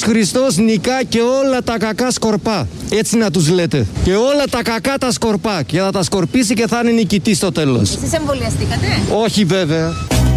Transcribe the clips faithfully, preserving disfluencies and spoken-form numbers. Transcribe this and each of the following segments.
Χριστός νικά και όλα τα κακά σκορπά. Έτσι να τους λέτε. Και όλα τα κακά τα σκορπά. Και θα τα σκορπίσει και θα είναι νικητή στο τέλος. Εσείς εμβολιαστήκατε? Όχι βέβαια.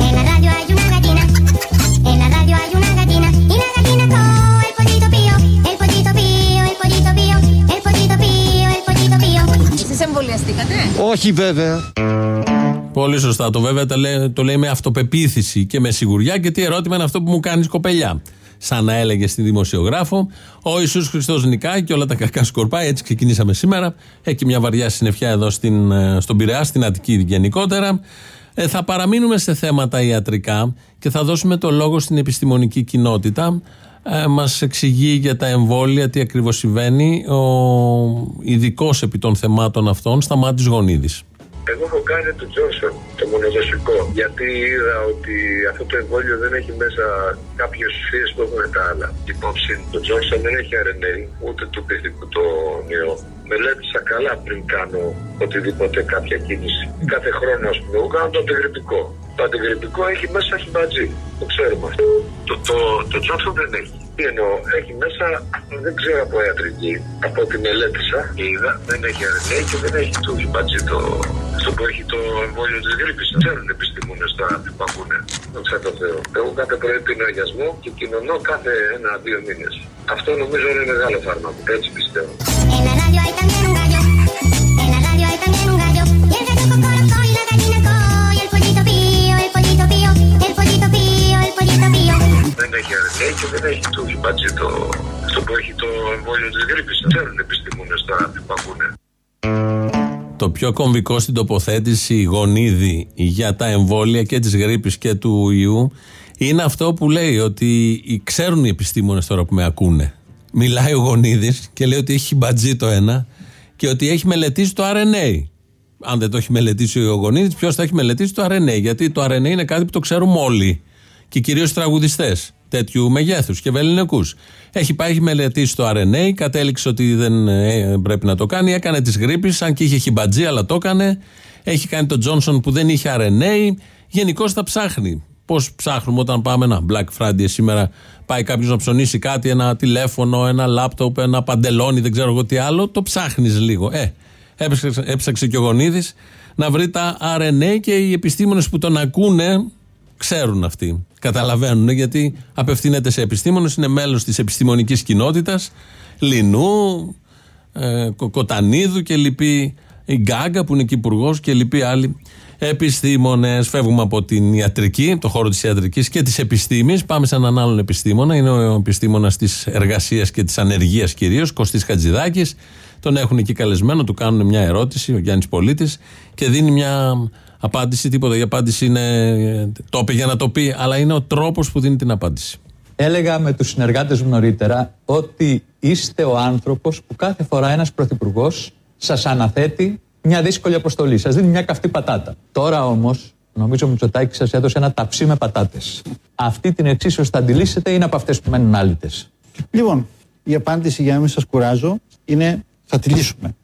Εσείς εμβολιαστήκατε? Όχι βέβαια. Πολύ σωστά. Το βέβαια το λέει, το λέει με αυτοπεποίθηση και με σιγουριά, και τι ερώτημα είναι αυτό που μου κάνεις, κοπελιά. Σαν να έλεγε στη δημοσιογράφο, ο Ιησούς Χριστός νικάει και όλα τα κακά σκορπάει. Έτσι ξεκινήσαμε σήμερα. Έχει και μια βαριά συννεφιά εδώ στην, στον Πειραιά, στην Αττική γενικότερα. Ε, θα παραμείνουμε σε θέματα ιατρικά και θα δώσουμε το λόγο στην επιστημονική κοινότητα. Ε, μας εξηγεί για τα εμβόλια τι ακριβώς συμβαίνει ο ειδικός επί των θεμάτων αυτών, Σταμάτης Γονίδης. Εγώ έχω κάνει το Johnson, το μονοδοσικό, γιατί είδα ότι αυτό το εμβόλιο δεν έχει μέσα κάποιες ουσίες που έχουν τα άλλα. Υπόψη, το Johnson δεν έχει αρ εν έι, ούτε του πυθικού το ιό. Μελέτησα καλά πριν κάνω οτιδήποτε, κάποια κίνηση. Κάθε χρόνο, ας πούμε, εγώ κάνω το αντιγρυπικό. Το αντιγρυπικό έχει μέσα χιμπατζή, το ξέρουμε αυτό. Το, το, το Johnson δεν έχει. Τι εννοώ, έχει μέσα, δεν ξέρω από ιατρική, από ό,τι μελέτησα και είδα, δεν έχει αρ εν έι και δεν έχει το χιμπατζή, το, αυτό που έχει το εμβόλιο της γρίπης. Ξέρουν οι επιστήμονες τώρα τι παγούνε. Δόξα τω Θεώ. Εγώ κάθε πρωί πίνω αγιασμό και κοινωνώ κάθε ένα-δύο μήνες. Αυτό νομίζω είναι μεγάλο φάρμακο, έτσι πιστεύω. Δεν έχει αρ εν έι και δεν έχει το χιμπατζή, το, αυτό που έχει το εμβόλιο της γρίπης. Ξέρουν οι επιστήμονες τώρα τι παγούνε. Το πιο κομβικό στην τοποθέτηση Γονίδη για τα εμβόλια και της γρίπης και του ιού είναι αυτό που λέει, ότι ξέρουν οι επιστήμονες τώρα που με ακούνε. Μιλάει ο Γονίδης και λέει ότι έχει χιμπατζή το ένα και ότι έχει μελετήσει το αρ εν έι. Αν δεν το έχει μελετήσει ο Γονίδης, ποιος θα έχει μελετήσει το αρ εν έι? Γιατί το αρ εν έι είναι κάτι που το ξέρουμε όλοι. Και κυρίως οι τραγουδιστές τέτοιου μεγέθους και βελληνικούς. Έχει πάει, έχει μελετήσει το αρ εν έι, κατέληξε ότι δεν ε, πρέπει να το κάνει. Έκανε της γρίπης, αν και είχε χιμπατζή, αλλά το έκανε. Έχει κάνει το Johnson που δεν είχε αρ εν έι. Γενικώς τα ψάχνει. Πώς ψάχνουμε όταν πάμε ένα Black Friday σήμερα, πάει κάποιος να ψωνίσει κάτι, ένα τηλέφωνο, ένα λάπτοπ, ένα παντελόνι, δεν ξέρω εγώ τι άλλο, το ψάχνεις λίγο. Ε, έψαξε, έψαξε και ο Γονίδης να βρει τα αρ εν έι και οι επιστήμονες που τον ακούνε ξέρουν αυτοί. Καταλαβαίνουν, γιατί απευθύνεται σε επιστήμονες, είναι μέλος της επιστημονικής κοινότητας, Λινού, ε, Κοτανίδου και λοιποί, η Γκάγκα που είναι και υπουργός και λοιποί άλλοι επιστήμονες. Φεύγουμε από την ιατρική, το χώρο της ιατρικής και της επιστήμης. Πάμε σε έναν άλλον επιστήμονα. Είναι ο επιστήμονας της εργασίας και της ανεργίας κυρίως, Κωστής Χατζηδάκης. Τον έχουν εκεί καλεσμένο, του κάνουν μια ερώτηση, ο Γιάννης Πολίτης, και δίνει μια απάντηση. Τίποτα, η απάντηση είναι, το είπε για να το πει, αλλά είναι ο τρόπος που δίνει την απάντηση. Έλεγα με τους συνεργάτες μου νωρίτερα ότι είστε ο άνθρωπος που κάθε φορά ένας πρωθυπουργός σας αναθέτει μια δύσκολη αποστολή. Σας δίνει μια καυτή πατάτα. Τώρα όμως, νομίζω ο Μητσοτάκης σας έδωσε ένα ταψί με πατάτες. Αυτή την εξίσωση θα αντιλήσετε, είναι από αυτές που μένουν άλυτες. Λοιπόν, η απάντηση, για να μην σας κουράζω, είναι θα τη λύσουμε.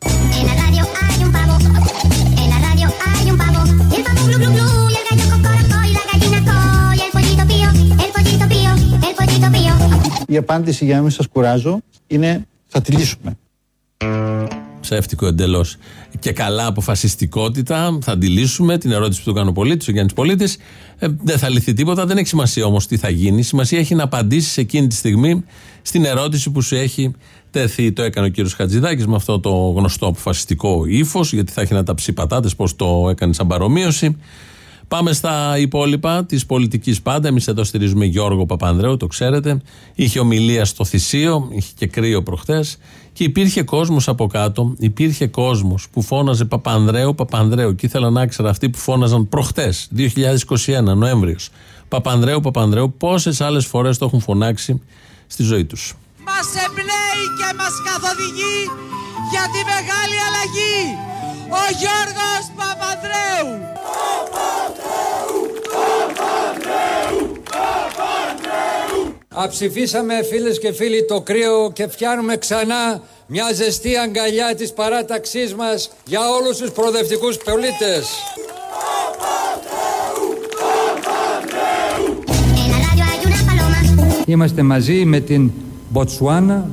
Η απάντηση, για να μην σας κουράζω, είναι θα τη λύσουμε. Ψεύτικο εντελώς. Και καλά αποφασιστικότητα, θα αντιλήσουμε την ερώτηση που του κάνει ο πολίτης, ο Γιάννης Πολίτης. Ε, δεν θα λυθεί τίποτα, δεν έχει σημασία όμως τι θα γίνει. Σημασία έχει να απαντήσεις εκείνη τη στιγμή στην ερώτηση που σου έχει τέθει. Το έκανε ο κύριος Χατζηδάκης με αυτό το γνωστό αποφασιστικό ύφος, γιατί θα έχει να ταψεί πατάτες, πώς το έκανε σαν παρομοίωση. Πάμε στα υπόλοιπα της πολιτικής πάντα. Εμείς εδώ στηρίζουμε Γιώργο Παπανδρέου, το ξέρετε. Είχε ομιλία στο Θησίο, είχε και κρύο προχτές. Και υπήρχε κόσμος από κάτω, υπήρχε κόσμος που φώναζε Παπανδρέου, Παπανδρέου. Και ήθελα να ξέρω αυτοί που φώναζαν προχτές, δύο χιλιάδες είκοσι ένα, Νοέμβριος. Παπανδρέου, Παπανδρέου, πόσες άλλες φορές το έχουν φωνάξει στη ζωή τους. Μας εμπνέει και μας καθοδηγεί για τη μεγάλη αλλαγή. Ο Γιώργος Παπανδρέου. Παπανδρέου, Παπανδρέου, Παπανδρέου. Αψηφίσαμε, φίλες και φίλοι, το κρύο και φτιάνουμε ξανά μια ζεστή αγκαλιά της παράταξής μας για όλους τους προοδευτικούς πολίτες. Είμαστε μαζί με την Μποτσουάνα.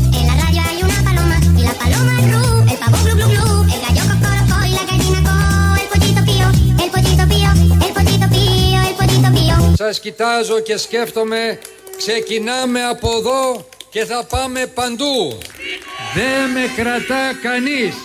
Σας κοιτάζω και σκέφτομαι, ξεκινάμε από εδώ και θα πάμε παντού. Δεν με κρατά κανείς.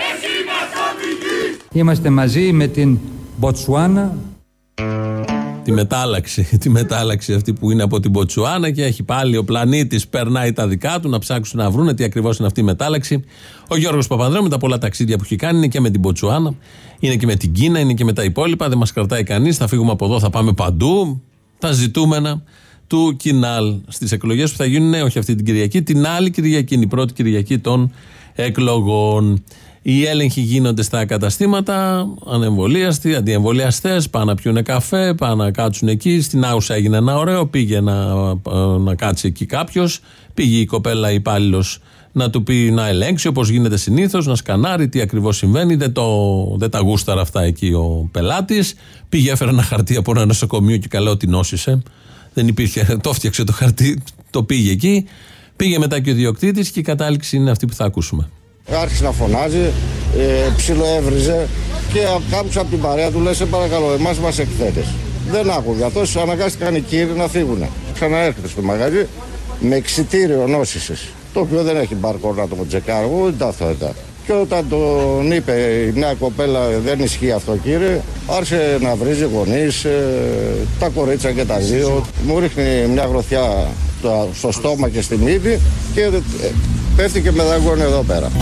Είμαστε μαζί με την Μποτσουάνα. Τη μετάλλαξη, τη μετάλλαξη αυτή που είναι από την Μποτσουάνα και έχει πάλι ο πλανήτης, περνάει τα δικά του να ψάξουν να βρούνε τι ακριβώς είναι αυτή η μετάλλαξη. Ο Γιώργος Παπανδρέου με τα πολλά ταξίδια που έχει κάνει είναι και με την Μποτσουάνα, είναι και με την Κίνα, είναι και με τα υπόλοιπα. Δεν μας κρατάει κανείς. Θα φύγουμε από εδώ, θα πάμε παντού. Τα ζητούμενα του Κινάλ στις εκλογές που θα γίνουν, όχι αυτή την Κυριακή, την άλλη Κυριακή, η πρώτη Κυριακή των εκλογών. Οι έλεγχοι γίνονται στα καταστήματα, ανεμβολίαστοι, αντιεμβολιαστές, πάνε να πιούνε καφέ, πάνε να κάτσουν εκεί. Στην Άουσα έγινε ένα ωραίο, πήγε να, να κάτσει εκεί κάποιος, πήγε η κοπέλα υπάλληλος να του πει να ελέγξει όπως γίνεται συνήθως, να σκανάρει τι ακριβώς συμβαίνει. Δεν, το, δεν τα γούσταρα αυτά εκεί ο πελάτης. Πήγε, έφερε ένα χαρτί από ένα νοσοκομείο και καλά ότι νόσησε. Δεν υπήρχε, το έφτιαξε το χαρτί, το πήγε εκεί. Πήγε μετά και ο ιδιοκτήτης και η κατάληξη είναι αυτή που θα ακούσουμε. Άρχισε να φωνάζει, ε, ψιλοέβριζε και κάποιος από την παρέα του λέει: σε παρακαλώ, εμάς μας εκθέτες. Δεν άκουγε αυτός, αναγκάστηκαν οι κύριοι να φύγουν. Ξαναέρχεται στο μαγαζί με εξιτήριο νόσησης, το οποίο δεν έχει μπαρκό να το τσεκάρω, ούτε αυτό ήταν. Και όταν τον είπε η νέα κοπέλα δεν ισχύει αυτό κύριε, άρχισε να βρίζει γονείς, ε, τα κορίτσια και τα δύο. Μου ρίχνει μια γροθιά στο στόμα και στη μύτη και ε, πέφτει και με δαγκώνει εδώ πέρα.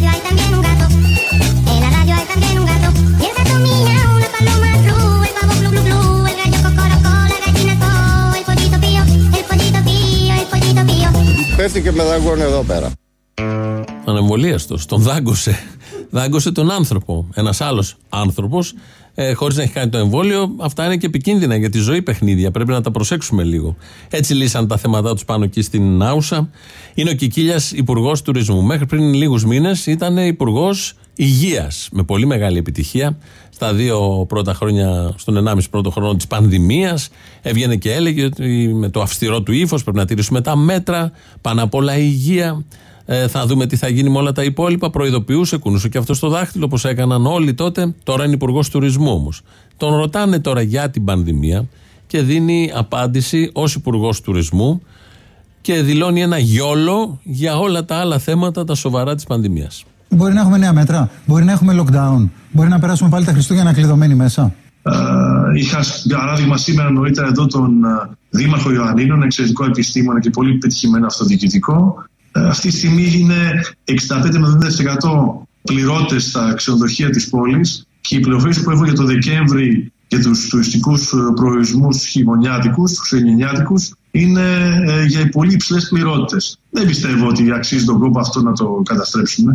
Πέφτει και με δαγκώνει εδώ πέρα. Ανεμβολίαστος, τον δάγκωσε. Δάγκωσε τον άνθρωπο. Ένας άλλος άνθρωπος, ε, χωρίς να έχει κάνει το εμβόλιο. Αυτά είναι και επικίνδυνα για τη ζωή παιχνίδια. Πρέπει να τα προσέξουμε λίγο. Έτσι λύσαν τα θέματα τους πάνω εκεί στην Άουσα. Είναι ο Κικίλιας υπουργός τουρισμού. Μέχρι πριν λίγους μήνες ήταν υπουργός υγείας. Με πολύ μεγάλη επιτυχία. Στα δύο πρώτα χρόνια, στον ενάμιση πρώτο χρόνο της πανδημίας, έβγαινε και έλεγε ότι με το αυστηρό του ύφος πρέπει να τηρήσουμε τα μέτρα. Πάνω απ' όλα η υγεία. Ε, θα δούμε τι θα γίνει με όλα τα υπόλοιπα. Προειδοποιούσε, κουνούσε και αυτό στο δάχτυλο όπως έκαναν όλοι τότε. Τώρα είναι υπουργός τουρισμού όμως. Τον ρωτάνε τώρα για την πανδημία και δίνει απάντηση ως υπουργός τουρισμού και δηλώνει ένα γιόλο για όλα τα άλλα θέματα, τα σοβαρά της πανδημίας. Μπορεί να έχουμε νέα μέτρα, μπορεί να έχουμε lockdown, μπορεί να περάσουμε πάλι τα Χριστούγεννα κλειδωμένοι μέσα. Uh, είχα παράδειγμα σήμερα νωρίτερα εδώ τον uh, Δήμαρχο Ιωαννίνων, εξαιρετικό επιστήμονα και πολύ πετυχημένο αυτοδιοικητικό. Uh, αυτή τη στιγμή είναι εξήντα πέντε με εβδομήντα τοις εκατό πληρώτες στα ξενοδοχεία της πόλης και οι πληροφορίες που έχω για το Δεκέμβρη για τους τουριστικούς προορισμούς χειμωνιάτικους, τους ελληνιάτικους, είναι ε, για πολύ υψηλές πληρότητες. Δεν πιστεύω ότι αξίζει τον κόπο αυτό να το καταστρέψουμε.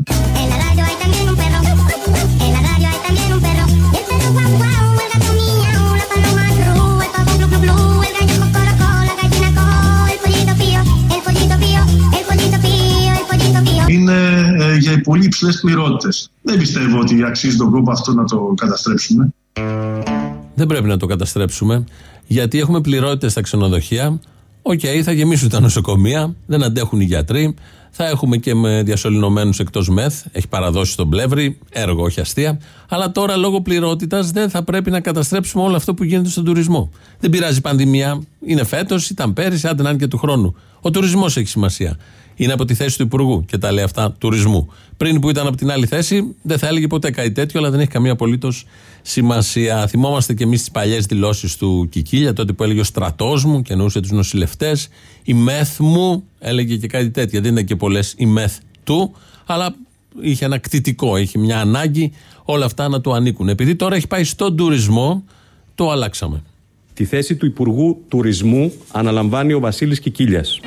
Είναι ε, για πολύ υψηλές πληρότητες. Δεν πιστεύω ότι αξίζει τον κόπο αυτό να το καταστρέψουμε. Δεν πρέπει να το καταστρέψουμε, γιατί έχουμε πληρότητες στα ξενοδοχεία. Οκ, okay, θα γεμίσουν τα νοσοκομεία, δεν αντέχουν οι γιατροί. Θα έχουμε και με διασωληνωμένους εκτός μεθ. Έχει παραδώσει στον Πλεύρη, έργο, όχι αστεία. Αλλά τώρα λόγω πληρότητας δεν θα πρέπει να καταστρέψουμε όλο αυτό που γίνεται στον τουρισμό. Δεν πειράζει η πανδημία. Είναι φέτος, ήταν πέρυσι, άντε να είναι και του χρόνου. Ο τουρισμός έχει σημασία. Είναι από τη θέση του Υπουργού και τα λέει αυτά τουρισμού. Πριν που ήταν από την άλλη θέση, δεν θα έλεγε ποτέ κάτι τέτοιο, αλλά δεν έχει καμία απολύτως σημασία. Θυμόμαστε και εμείς τις παλιές δηλώσεις του Κικίλια, τότε που έλεγε ο στρατός μου και εννοούσε τους νοσηλευτές. Η μεθ μου, έλεγε και κάτι τέτοιο. Δεν ήταν και πολλές η μεθ του, αλλά είχε ένα κτητικό, είχε μια ανάγκη όλα αυτά να του ανήκουν. Επειδή τώρα έχει πάει στον τουρισμό, το αλλάξαμε. Τη θέση του Υπουργού Τουρισμού αναλαμβάνει ο Βασίλης Κικίλιας.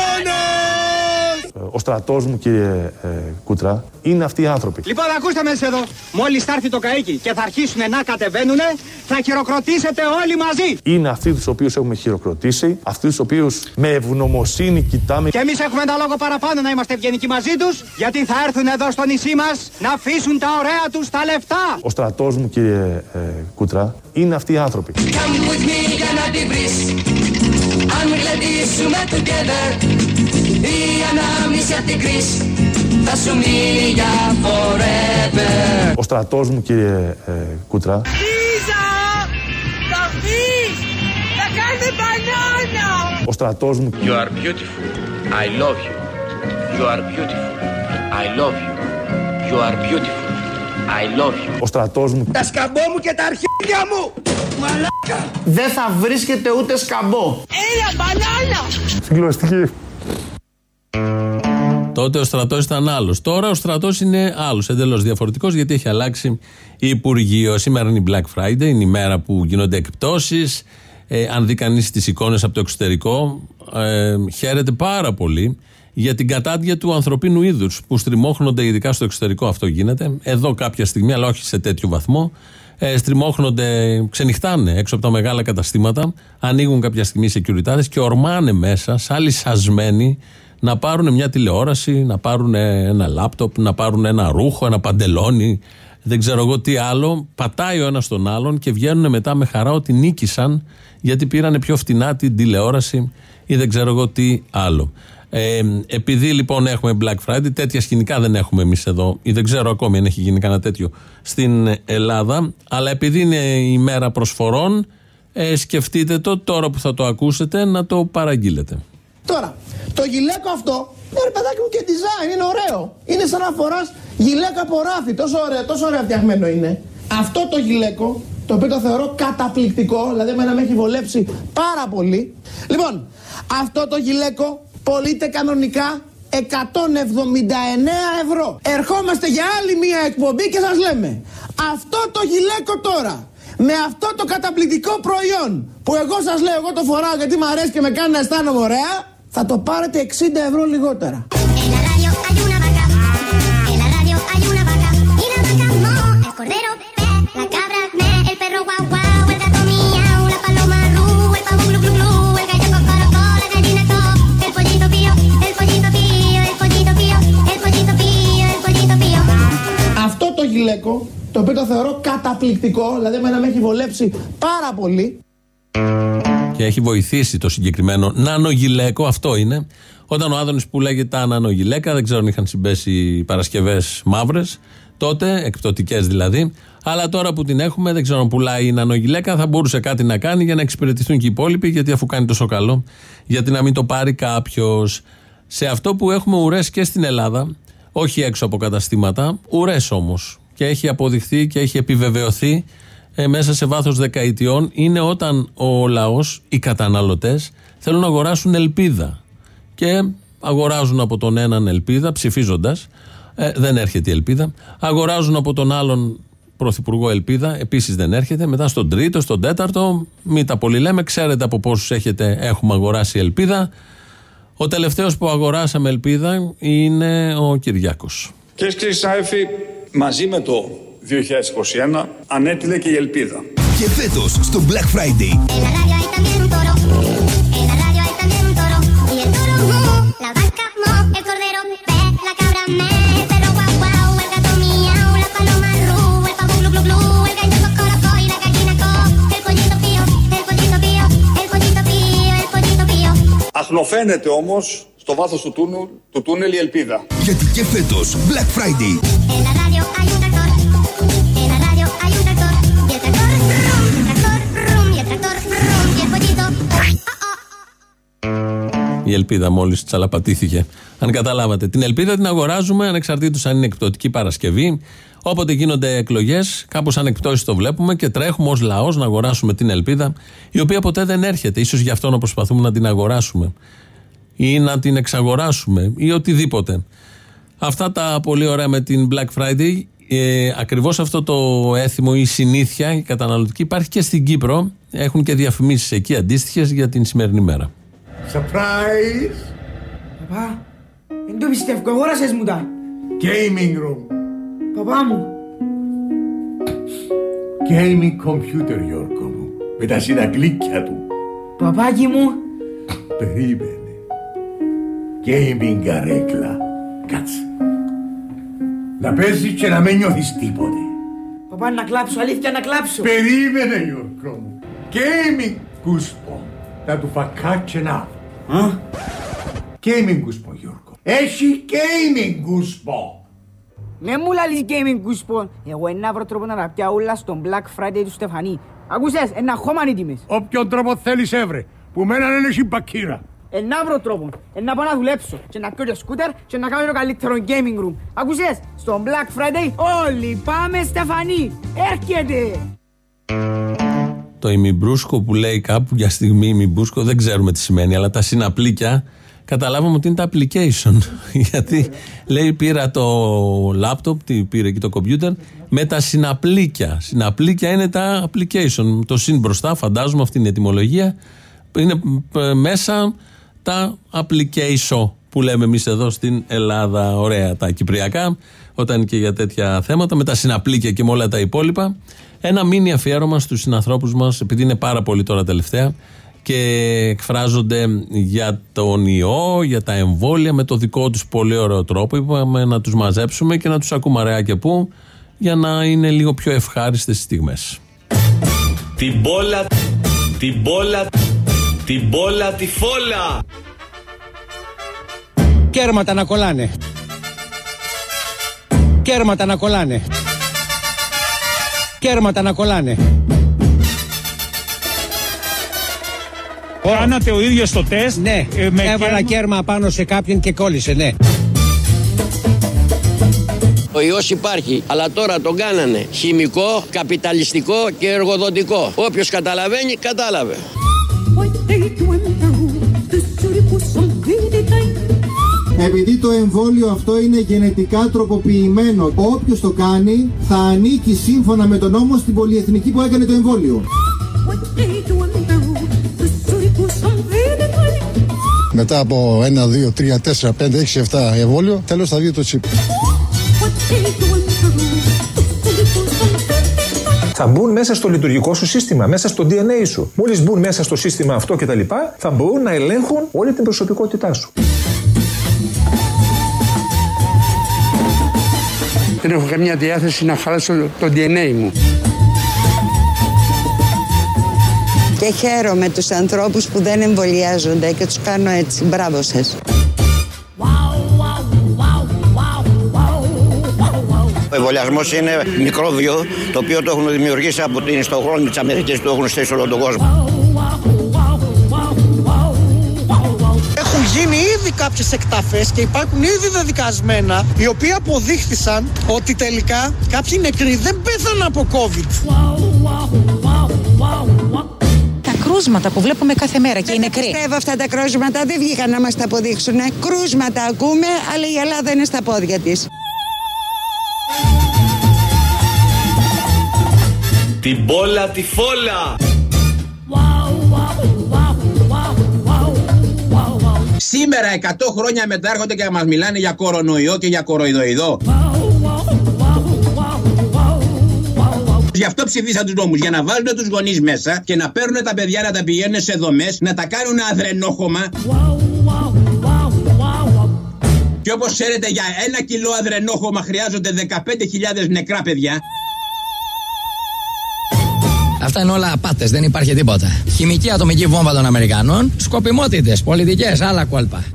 Ο στρατός μου, κύριε ε, Κούτρα, είναι αυτοί οι άνθρωποι. Λοιπόν, ακούστε με εδώ. Μόλις θα έρθει το καίκι και θα αρχίσουν να κατεβαίνουνε, θα χειροκροτήσετε όλοι μαζί. Είναι αυτοί τους οποίους έχουμε χειροκροτήσει, αυτοί τους οποίους με ευγνωμοσύνη κοιτάμε. Και εμείς έχουμε ένα λόγο παραπάνω να είμαστε ευγενικοί μαζί τους, γιατί θα έρθουν εδώ στο νησί μας να αφήσουν τα ωραία τους τα λεφτά. Ο στρατός μου, κύριε ε, Κούτρα, είναι αυτοί οι άνθρωποι. Come with me για να τη βρεις. Αν γλεντήσουμε together. ανάμνηση απ' την κρίση θα σου μείνει για forever. Ο στρατός μου, κύριε ε, Κούτρα. Λίζα, θα βγεις, θα κάνει μπανάνα. Ο στρατός μου. You are beautiful, I love you. You are beautiful, I love you. You are beautiful, I love you. Ο στρατός μου. Τα σκαμπό μου και τα αρχίδια μου. Μαλάκα. Δεν θα βρίσκεται ούτε σκαμπό. Έλα μπανάνα. Συγκλονιστική. Τότε ο στρατός ήταν άλλος. Τώρα ο στρατός είναι άλλος, εντελώς διαφορετικός, γιατί έχει αλλάξει υπουργείο. Σήμερα είναι η Black Friday, είναι η μέρα που γίνονται εκπτώσεις. Ε, αν δει κανείς τις εικόνες από το εξωτερικό, ε, χαίρεται πάρα πολύ για την κατάντια του ανθρωπίνου είδους που στριμώχνονται, ειδικά στο εξωτερικό αυτό γίνεται. Εδώ κάποια στιγμή, αλλά όχι σε τέτοιο βαθμό. Ε, στριμώχνονται, ξενυχτάνε έξω από τα μεγάλα καταστήματα, ανοίγουν κάποια στιγμή οι σεκιουριτάδες και ορμάνε μέσα, σαν λυσασμένοι, να πάρουν μια τηλεόραση, να πάρουν ένα λάπτοπ, να πάρουν ένα ρούχο, ένα παντελόνι, δεν ξέρω εγώ τι άλλο. Πατάει ο ένας τον άλλον και βγαίνουν μετά με χαρά ότι νίκησαν, γιατί πήρανε πιο φτηνά την τηλεόραση ή δεν ξέρω εγώ τι άλλο. Ε, επειδή λοιπόν έχουμε Black Friday, τέτοια σκηνικά δεν έχουμε εμείς εδώ, ή δεν ξέρω ακόμη αν έχει γίνει κανένα τέτοιο στην Ελλάδα, αλλά επειδή είναι η μέρα προσφορών, ε, σκεφτείτε το τώρα που θα το ακούσετε να το παραγγείλετε. Τώρα, το γυλαίκο αυτό, ναι ρε παιδάκι μου, και design, είναι ωραίο. Είναι σαν να φοράς γυλαίκο από ράφι, τόσο ωραίο, τόσο ωραία φτιαγμένο είναι. Αυτό το γυλαίκο, το οποίο το θεωρώ καταπληκτικό, δηλαδή εμένα με έχει βολέψει πάρα πολύ. Λοιπόν, αυτό το γυλαίκο πωλείται κανονικά εκατόν εβδομήντα εννέα ευρώ. Ερχόμαστε για άλλη μία εκπομπή και σας λέμε, αυτό το γυλαίκο τώρα, με αυτό το καταπληκτικό προϊόν που εγώ σας λέω, εγώ το φοράω γιατί μου αρέσει και με κάνει να αισθάνομαι ωραία, θα το πάρετε εξήντα ευρώ λιγότερα. Αυτό το γυλαίκο, το οποίο το θεωρώ καταπληκτικό, δηλαδή εμένα με έχει βολέψει πάρα πολύ. Και έχει βοηθήσει το συγκεκριμένο νανογυλαίκο, αυτό είναι. Όταν ο Άδωνης που λέγε τα νανογυλαίκα, δεν ξέρω αν είχαν συμπέσει Παρασκευές μαύρες, τότε, εκπτωτικές δηλαδή. Αλλά τώρα που την έχουμε, δεν ξέρω αν πουλάει η νανογυλαίκα, θα μπορούσε κάτι να κάνει για να εξυπηρετηθούν και οι υπόλοιποι, γιατί αφού κάνει τόσο καλό, γιατί να μην το πάρει κάποιος. Σε αυτό που έχουμε ουρές και στην Ελλάδα, όχι έξω από καταστήματα, ουρές όμως, και έχει αποδειχθεί και έχει επιβεβαιωθεί ε, μέσα σε βάθος δεκαετιών, είναι όταν ο λαός, οι καταναλωτές, θέλουν να αγοράσουν ελπίδα. Και αγοράζουν από τον έναν ελπίδα, ψηφίζοντας, ε, δεν έρχεται η ελπίδα. Αγοράζουν από τον άλλον πρωθυπουργό ελπίδα, επίσης δεν έρχεται. Μετά στον τρίτο, στον τέταρτο, μην τα πολύ λέμε, ξέρετε από πόσους έχετε, έχουμε αγοράσει ελπίδα. Ο τελευταίος που αγοράσαμε ελπίδα είναι ο Κυριάκος. Κυρίες και κύριοι συνάδελφοι, μαζί με το δύο χιλιάδες είκοσι ένα ανέτειλε και η ελπίδα. Και φέτος στο Black Friday. Αχνοφαίνεται όμως στο βάθος του, τούνου, του τούνελ η ελπίδα. Γιατί και φέτος Black Friday. Η ελπίδα μόλις τσαλαπατήθηκε. Αν καταλάβατε. Την ελπίδα την αγοράζουμε ανεξαρτήτως αν είναι εκπτωτική Παρασκευή. Όποτε γίνονται εκλογές, κάπως αν εκπτώσεις το βλέπουμε και τρέχουμε ως λαός να αγοράσουμε την ελπίδα, η οποία ποτέ δεν έρχεται. Ίσως γι' αυτό να προσπαθούμε να την αγοράσουμε ή να την εξαγοράσουμε ή οτιδήποτε. Αυτά τα πολύ ωραία με την Black Friday. Ε, ακριβώς αυτό το έθιμο, η συνήθεια, η καταναλωτική, υπάρχει και στην Κύπρο. Έχουν και διαφημίσεις εκεί αντίστοιχες για την σημερινή μέρα. Surprise! Παπά, δεν το πιστεύω, αγόρασες μου τα. Gaming room. Παπά μου. Gaming computer, Γιώργο μου. Με τα συνακλίκια του. Παπάκι μου. Περίμενε. Gaming καρέκλα. Κάτσε. Να παίζεις και να μην νιώθεις τίποτε. Παπά, να κλάψω, αλήθεια να κλάψω. Περίμενε, Γιώργο μου. Gaming κούσπο. Να του φακάτσε να. Α? Gaming κούσπο, Γιώργο. Έχει gaming κούσπο. Με μου λαλείς gaming κούσπο. Εγώ ένα βρω τρόπο να τα πια όλα στον Black Friday του Στεφανή. Ακούσες, ένα χώμαν τιμές. Όποιον τρόπο θέλεις έβρε, που μένα δεν έχει μπακύρα. Ένα βρω τρόπο, ένα πάω να δουλέψω και να κάνω σκούτερ και να κάνω το καλύτερο gaming room. Ακούσες, στον Black Friday όλοι πάμε Στεφανή. Έρχεται. Το ημιμπρούσκο που λέει κάπου για στιγμή ημιμπρούσκο δεν ξέρουμε τι σημαίνει, αλλά τα συναπλίκια καταλάβαμε ότι είναι τα application. Γιατί λέει πήρα το laptop, πήρε και το computer με τα συναπλίκια. Συναπλίκια είναι τα application. Το συν μπροστά, φαντάζομαι, αυτή είναι η ετυμολογία. Είναι μέσα τα application που λέμε εμείς εδώ στην Ελλάδα. Ωραία τα κυπριακά, όταν είναι και για τέτοια θέματα, με τα συναπλίκια και με όλα τα υπόλοιπα. Ένα μίνι αφιέρωμα στους συνανθρώπους μας, επειδή είναι πάρα πολύ τώρα τελευταία και εκφράζονται για τον ιό, για τα εμβόλια με το δικό τους πολύ ωραίο τρόπο. Είπαμε να τους μαζέψουμε και να τους ακούμε αραιά και πού, για να είναι λίγο πιο ευχάριστες στιγμές. Την μπόλα, την μπόλα, την μπόλα, τη φόλα. Κέρματα να κολλάνε. Κέρματα να κολλάνε. Κέρματα να κολλάνε. Κάνατε ο ίδιος το τεστ. Ναι, ε, με έβαλα κέρμα... κέρμα πάνω σε κάποιον και κόλλησε, ναι. Ο ιός υπάρχει, αλλά τώρα τον κάνανε χημικό, καπιταλιστικό και εργοδοτικό. Όποιος καταλαβαίνει, κατάλαβε. Επειδή το εμβόλιο αυτό είναι γενετικά τροποποιημένο, όποιος το κάνει θα ανήκει σύμφωνα με τον νόμο στην πολυεθνική που έκανε το εμβόλιο. Μετά από ένα, δύο, τρία, τέσσερα, πέντε, έξι, επτά εμβόλιο, τέλος θα βγει το τσίπ. Θα μπουν μέσα στο λειτουργικό σου σύστημα, μέσα στο ντι εν έι σου. Μόλις μπουν μέσα στο σύστημα αυτό κτλ., θα μπορούν να ελέγχουν όλη την προσωπικότητά σου. Δεν έχω καμία διάθεση να χαλάσω το ντι εν έι μου. Και χαίρομαι τους ανθρώπους που δεν εμβολιάζονται και τους κάνω έτσι. Μπράβο σας. Ο εμβολιασμός είναι μικρόβιο, το οποίο το έχουν δημιουργήσει από την ιστοχρόνη της Αμερικής, το έχουν στήσει όλο τον κόσμο. Έχουν γίνει ήδη κάποιες εκταφές και υπάρχουν ήδη δεδικασμένα, οι οποίοι αποδείχθησαν ότι τελικά κάποιοι νεκροί δεν πέθαναν από COVID. Τα κρούσματα που βλέπουμε κάθε μέρα και οι νεκροί. Δεν πιστεύω αυτά τα κρούσματα, δεν βγήκαν να μας τα αποδείξουν. Κρούσματα ακούμε, αλλά η Ελλάδα είναι στα πόδια της. Την μπόλα, τη φόλα. Σήμερα, εκατό χρόνια μετά, έρχονται και μας μιλάνε για κορονοϊό και για κοροϊδοειδό. Γι' αυτό ψηφίσαν τους νόμους, για να βάλουν τους γονείς μέσα και να παίρνουν τα παιδιά να τα πηγαίνουν σε δομές, να τα κάνουν αδρενόχωμα. Και όπως ξέρετε, για ένα κιλό αδρενόχωμα χρειάζονται δεκαπέντε χιλιάδες νεκρά παιδιά. Αυτά είναι όλα απάτες, δεν υπάρχει τίποτα. Χημική ατομική βόμβα των Αμερικανών, σκοπιμότητες, πολιτικές, άλλα κόλπα.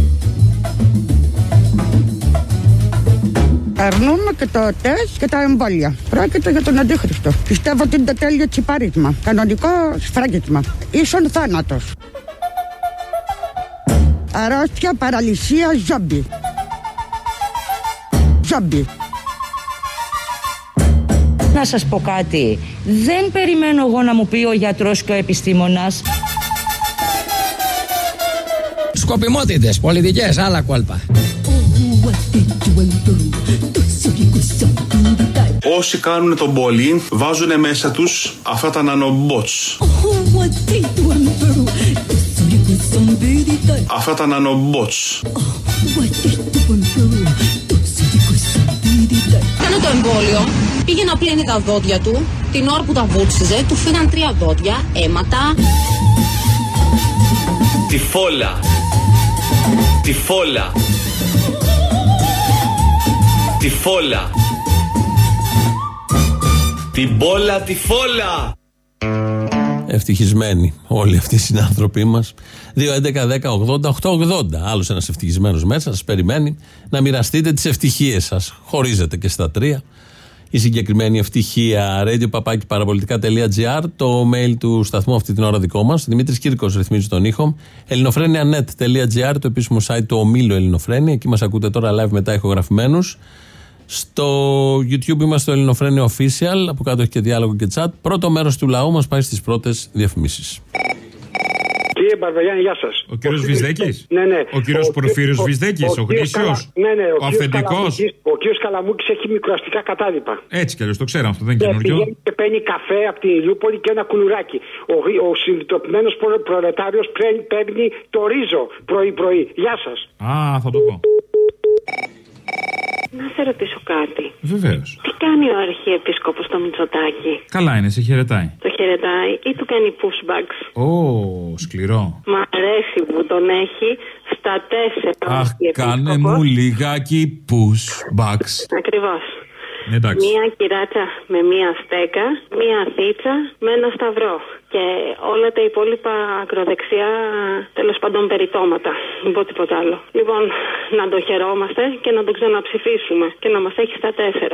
Αρνούμε και το τεστ και τα εμβόλια. Πρόκειται για τον αντίχριστο. Πιστεύω ότι είναι το τέλειο τσιπαρίσμα. Κανονικό σφράγισμα. Ίσον θάνατος. Αρρώστια, παραλυσία, ζόμπι. Ζόμπι. Να σας πω κάτι, δεν περιμένω εγώ να μου πει ο γιατρός και ο επιστήμονας. Σκοπιμότητες, πολιτικές, άλλα κόλπα. Όσοι κάνουν τον πόλη βάζουν μέσα τους αυτά τα νανομπότς. Αυτά τα νανομπότς. Κάνω το εμβόλιο, πήγε να πλύνει τα δόντια του, την ώρα που τα βούτσιζε, του φύγαν τρία δόντια, αίματα. Τη φόλα. Τη φόλα. Τη φόλα. Την μπόλα, τη φόλα. Ευτυχισμένοι όλοι αυτοί οι συνάνθρωποι μας. δύο έντεκα δέκα ογδόντα οκτακόσια ογδόντα. Άλλος ένας ευτυχισμένος μέσα σας περιμένει να μοιραστείτε τις ευτυχίες σας. Χωρίζετε και στα τρία. Η συγκεκριμένη ευτυχία. radio παπάκι παραπολιτικά τελεία τζι άρ. Το mail του σταθμού αυτή την ώρα δικό μας. Δημήτρης Κύρκος ρυθμίζει τον ήχο. ελληνοφρένια τελεία νετ τελεία τζι άρ. Το επίσημο site του ομίλου Ελληνοφρένια. Εκεί μας ακούτε τώρα live μετά ηχογραφημένους. Στο YouTube είμαστε στο Ελληνοφρένια Official. Από κάτω έχει και διάλογο και chat. Πρώτο μέρος του λαού μας πάει στις πρώτες διαφημίσεις. Κύριε Μπαρβελιάνη, γεια σας. Ο κύριος Βυσδέκης. Ναι, ναι. Ο κύριος ο, Πορφύριος ο, Βυσδέκης, ο, ο γνήσιος. Ναι, ναι. Ο, ο αυθεντικός. Ο κύριος Καλαμούκης έχει μικροαστικά κατάλοιπα. Έτσι κι αλλιώς, το ξέραμε αυτό, δεν είναι καινούριο. Πηγαίνει και παίρνει καφέ από την Ηλιούπολη και ένα κουλουράκι. Ο, ο συνειδητοποιημένος προλετάριος παίρνει το ρίζο πρωί-πρωί. Γεια σας. Α, θα το πω. Να σε ρωτήσω κάτι. Βεβαίως. Τι κάνει ο Αρχιεπίσκοπος στο Μητσοτάκη? Καλά είναι, σε χαιρετάει. Το χαιρετάει ή του κάνει pushbacks? Ω, σκληρό. Μ' αρέσει που τον έχει στα τέσσερα. Αχ, κάνε μου λιγάκι pushbacks. Ακριβώς. Εντάξει. Μία κυράτσα με μία στέκα, μία θίτσα με ένα σταυρό. Και όλα τα υπόλοιπα ακροδεξιά, τέλος πάντων, περιτώματα. Δεν πω τίποτα άλλο. Λοιπόν, να το χαιρόμαστε και να το ξαναψηφίσουμε και να μας έχει στα τέσσερα.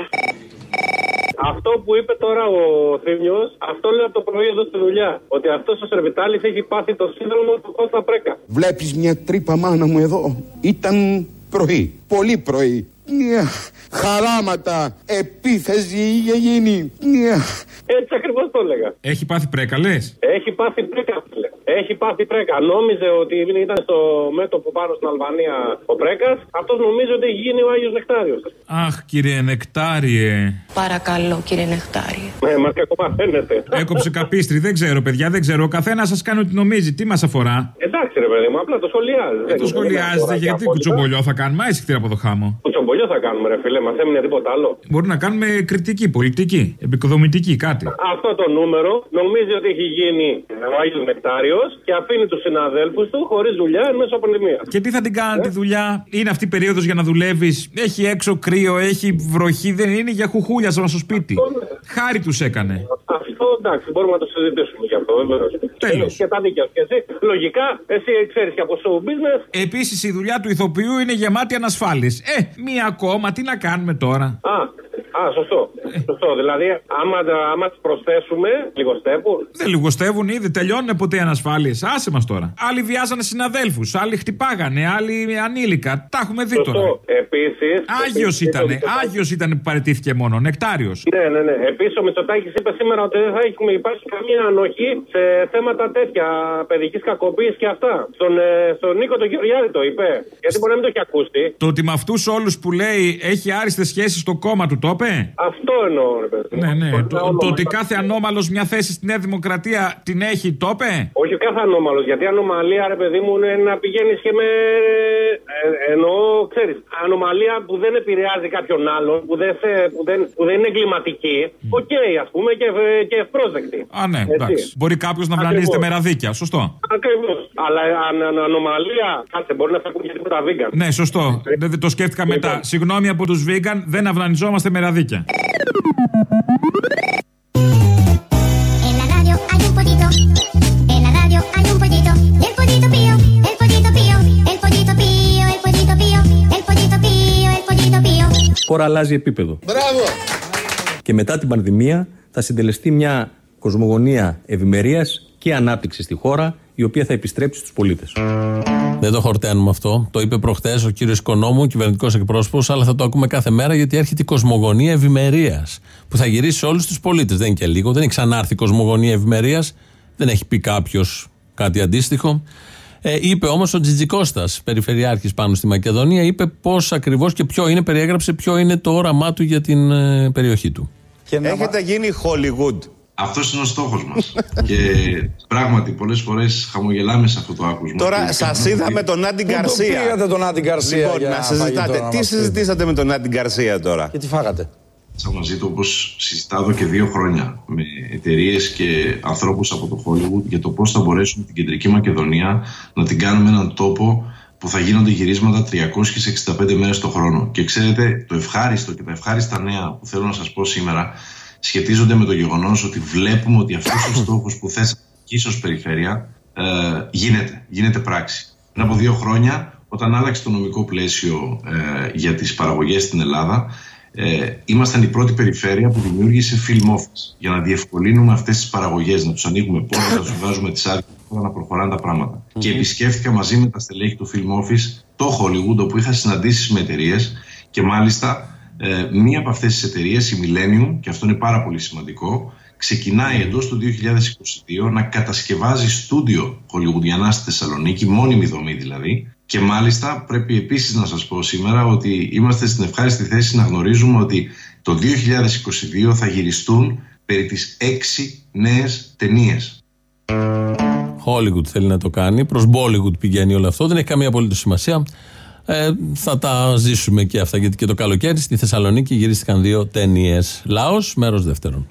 Αυτό που είπε τώρα ο Θήμιος, αυτό λέω από το πρωί εδώ στη δουλειά. Ότι αυτός ο Σερβιτάλης έχει πάθει το σύνδρομο του Κώστα Πρέκα. Βλέπεις μια τρύπα, μάνα μου, εδώ. Ήταν πρωί, πολύ πρωί. Μια χαράματα, επίθεση είχε γίνει. Μια... Έτσι ακριβώς το έλεγα. Έχει πάθει πρέκα, λες? Έχει πάθει πρέκα, φίλε. Έχει πάθει πρέκα. Νόμιζε ότι ήταν στο μέτωπο πάνω στην Αλβανία ο Πρέκας. Αυτός νομίζει ότι έχει γίνει ο Άγιος Νεκτάριος. Αχ, κύριε Νεκτάριε. Παρακαλώ, κύριε Νεκτάριε. Ναι, μας κακομαθαίνετε. Έκοψε καπίστρι, δεν ξέρω, παιδιά, δεν ξέρω. Ο καθένας σας κάνει ό,τι νομίζει. Τι μας αφορά? Εντάξει, ρε παιδί μου, απλά το σχολιάζετε. Ε, το σχολιάζετε, γιατί κουτσομπολιό θα κάνουμε? Άισε χτύρα από το χάμο. Κουτσομπολιό θα κάνουμε, ρε φίλε, μας έμεινε τίποτα άλλο. Μπορεί να κάνουμε κριτική, πολιτική, επικοδομητική, κάτι. Αυτό το νούμερο νομίζει ότι έχει γίνει ο Άγιος Νεκτάριος και αφήνει τους συναδέλφους του χωρίς δουλειά εν μέσω πανδημίας. Και τι θα την κάνουν τη δουλειά? Είναι αυτή η περίοδος για να δουλεύεις? Έχει έξω κρύο, έχει βροχή, δεν είναι για χουχούλια στο σπίτι. Αυτό, χάρη τους έκανε. Αυτό εντάξει, μπορούμε να το συζητήσουμε γι' αυτό, βεβαίως. Τέλος. Και τα δίκαια σου. Και εσύ, λογικά, εσύ ξέρεις και από show business. Επίσης η δουλειά του ηθοποιού είναι γεμάτη ανασφάλειες. Ε, μία ακόμα, τι να κάνουμε τώρα? Α, α σωστό. Ε. Σωστό. Δηλαδή, άμα, άμα τις προσθέσουμε, λιγοστεύουν. Δεν λιγοστεύουν, ήδη τελειώνουν ποτέ ανασφάλειες. Άσε μας τώρα. Άλλοι βιάζανε συναδέλφους, άλλοι χτυπάγανε, άλλοι ανήλικα. Τα έχουμε δει σωστό. Τώρα. Επίσης. Άγιος ήτανε, Άγιος ήταν που παραιτήθηκε μόνο, Νεκτάριος. Ναι, ναι, ναι. Επίσης ο Μητσοτάκης είπε σήμερα ότι δεν θα έχουμε υπάρξει καμία ανοχή σε θέματα τέτοια παιδικής κακοποίησης και αυτά. Στον, ε, στον Νίκο τον Γεωργιάδη το είπε. Γιατί μπορεί να μην το έχει ακούσει. Το ότι με αυτούς όλους που λέει έχει άριστες σχέσεις στο κόμμα του, το είπε. Αυτό εννοώ, ρε παιδί. Ναι, ναι. Το, το ότι κάθε ανώμαλος μια θέση στη Νέα Δημοκρατία την έχει, το είπε. Όχι κάθε ανώμαλος, γιατί ανομαλία, ρε παιδί μου, είναι να πηγαίνεις και με. Ε, εννοώ, ξέρεις, ανομαλία που δεν επηρεάζει κάποιον άλλον, που δεν, θε, που δεν, που δεν είναι εγκληματική. Οκ, okay, ας πούμε, και, και ευπρόσδεκτη. Α, ναι, έτσι. Εντάξει. Μπορεί κάποιος να βλανίζεται με ραδίκια. Σωστό. Ακριβώς. Αλλά αν, αν, ανομαλία, κάτσε, μπορεί να σε ακούγεται τίποτα vegan. Ναι, σωστό. Δεν το σκέφτηκα λοιπόν. Μετά. Συγγνώμη από τους vegan, δεν αυλανιζόμαστε με ραδίκια. Χώρα αλλάζει επίπεδο. Μπράβο! Και μετά την πανδημία θα συντελεστεί μια κοσμογονία ευημερίας και ανάπτυξη στη χώρα, η οποία θα επιστρέψει στους πολίτες. Δεν το χορταίνουμε αυτό. Το είπε προχτές ο κύριος Οικονόμου, κυβερνητικός εκπρόσωπος, αλλά θα το ακούμε κάθε μέρα γιατί έρχεται η κοσμογονία ευημερίας που θα γυρίσει σε όλους τους πολίτες. Δεν είναι και λίγο, δεν έχει ξανάρθει η κοσμογονία ευημερίας, δεν έχει πει κάποιος κάτι αντίστοιχο. Ε, είπε όμως ο Τζιτζικώστας, περιφερειάρχης πάνω στη Μακεδονία, είπε πώς ακριβώς και ποιο είναι, περιέγραψε ποιο είναι το όραμά του για την ε, περιοχή του. Και έχετε γίνει Hollywood. Αυτός είναι ο στόχος μας. Και πράγματι πολλές φορές χαμογελάμε σε αυτό το άκουσμα. Τώρα σας είδαμε τον Άντι Γκαρσία. Πού πήγατε τον Άντι Γκαρσία? Λοιπόν, να συζητάτε. Τι συζητήσατε με τον Άντι Γκαρσία τώρα? Και τι φάγατε? Σαν μαζί του, όπως συζητάω εδώ και δύο χρόνια με εταιρείες και ανθρώπους από το Hollywood για το πώς θα μπορέσουμε την Κεντρική Μακεδονία να την κάνουμε έναν τόπο που θα γίνονται γυρίσματα τριακόσιες εξήντα πέντε μέρες το χρόνο. Και ξέρετε, το ευχάριστο και τα ευχάριστα νέα που θέλω να σας πω σήμερα σχετίζονται με το γεγονός ότι βλέπουμε ότι αυτούς τους στόχους που θέσαμε Θεσσαλονίκης ως περιφέρεια ε, γίνεται, γίνεται πράξη. Πριν από δύο χρόνια, όταν άλλαξε το νομικό πλαίσιο ε, για τις παραγωγές στην Ελλάδα, ε, ήμασταν η πρώτη περιφέρεια που δημιούργησε film office για να διευκολύνουμε αυτές τις παραγωγές, να τους ανοίγουμε πόρτα, να τους βγάζουμε τις άδειες, να προχωράνε τα πράγματα. Mm-hmm. Και επισκέφθηκα μαζί με τα στελέχη του film office το Hollywood, όπου είχα συναντήσεις με εταιρείες και μάλιστα ε, μία από αυτές τις εταιρείες, η Millennium, και αυτό είναι πάρα πολύ σημαντικό, ξεκινάει εντός του δύο χιλιάδες είκοσι δύο να κατασκευάζει στούντιο χολιγουδιανά στη Θεσσαλονίκη, μόνιμη δομή δηλαδή. Και μάλιστα πρέπει επίσης να σας πω σήμερα ότι είμαστε στην ευχάριστη θέση να γνωρίζουμε ότι το δύο χιλιάδες είκοσι δύο θα γυριστούν περί τις έξι νέες ταινίες. Hollywood θέλει να το κάνει, προς Bollywood πηγαίνει όλο αυτό, δεν έχει καμία απολύτως σημασία. Ε, θα τα ζήσουμε και αυτά, γιατί και το καλοκαίρι στη Θεσσαλονίκη γυρίστηκαν δύο ταινίες. Λάος, μέρος δεύτερον.